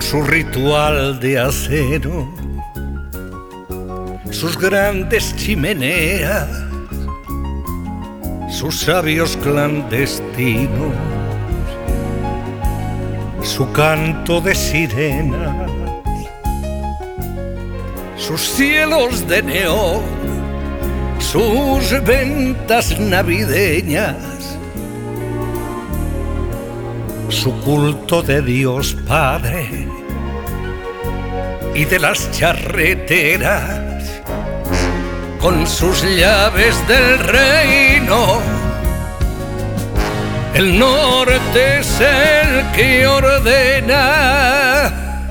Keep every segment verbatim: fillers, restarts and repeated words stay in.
su ritual de acero, sus grandes chimeneas, sus sabios clandestinos, su canto de sirenas, sus cielos de neón, sus ventas navideñas, su culto de Dios Padre y de las charreteras, con sus llaves del reino. El norte es el que ordena,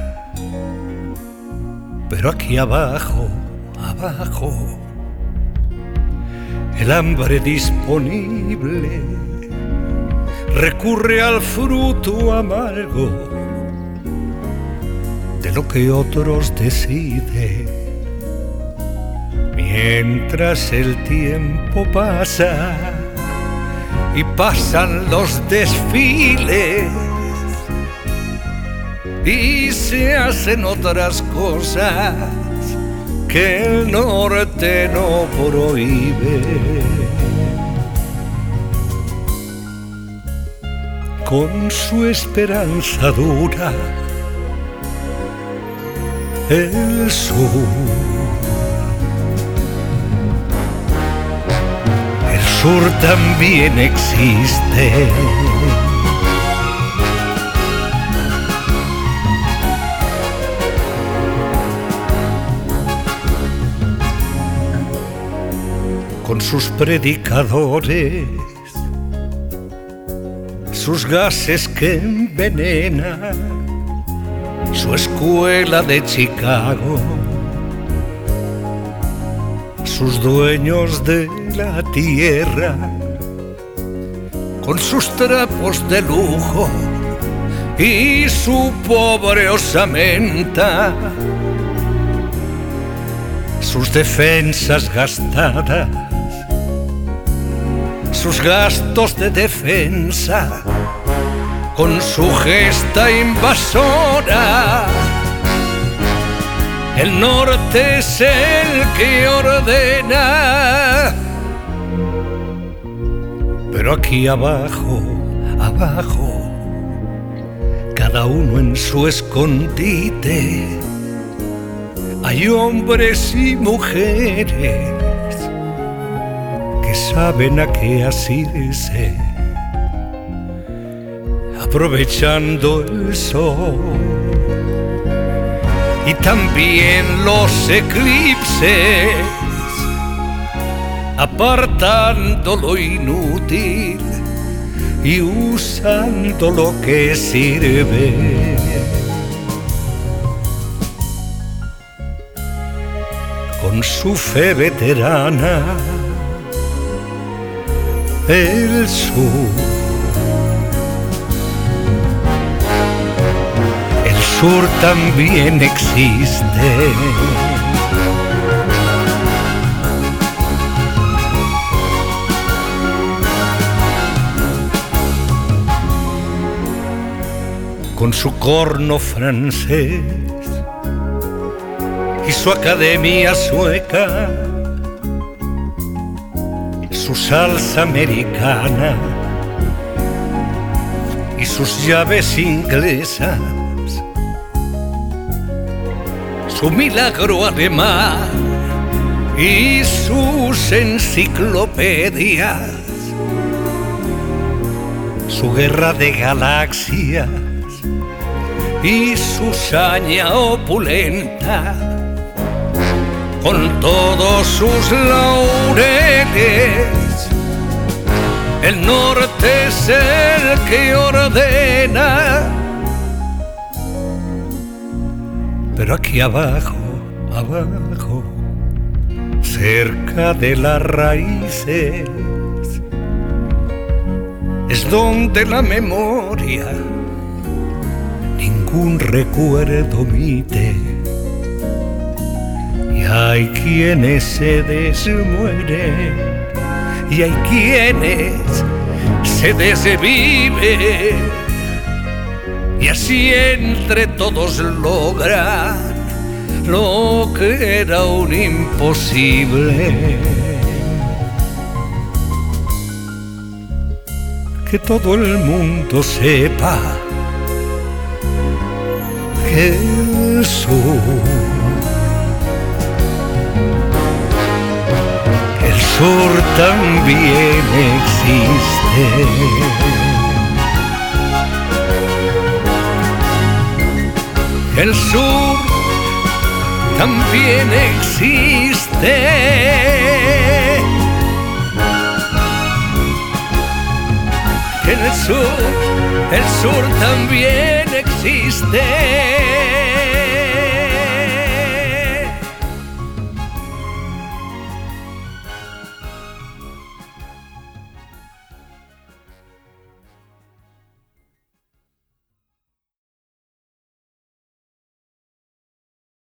pero aquí abajo, abajo, el hambre disponible recurre al fruto amargo de lo que otros deciden. Mientras el tiempo pasa y pasan los desfiles y se hacen otras cosas que el norte no prohíbe, con su esperanza dura el sur. El sur también existe, con sus predicadores, sus gases que envenenan, su escuela de Chicago, sus dueños de la tierra, con sus trapos de lujo y su pobre osamenta, sus defensas gastadas, sus gastos de defensa, con su gesta invasora. El norte es el que ordena, pero aquí abajo, abajo, cada uno en su escondite, hay hombres y mujeres que saben a qué asirse, aprovechando el sol y también los eclipses, apartando lo inútil y usando lo que sirve. Con su fe veterana, el sur. El sur también existe, con su corno francés y su academia sueca, su salsa americana y sus llaves inglesas, su milagro alemán y sus enciclopedias, su guerra de galaxias y su saña opulenta, con todos sus laureles. El norte es el que ordena, pero aquí abajo, abajo, cerca de las raíces, es donde la memoria ningún recuerdo omite. Y hay quienes se desmueren y hay quienes se desviven y así entre todos logran lo que era un imposible. Que todo el mundo sepa que el sur, el sur también existe. El sur también existe. En el sur, el sur también existe.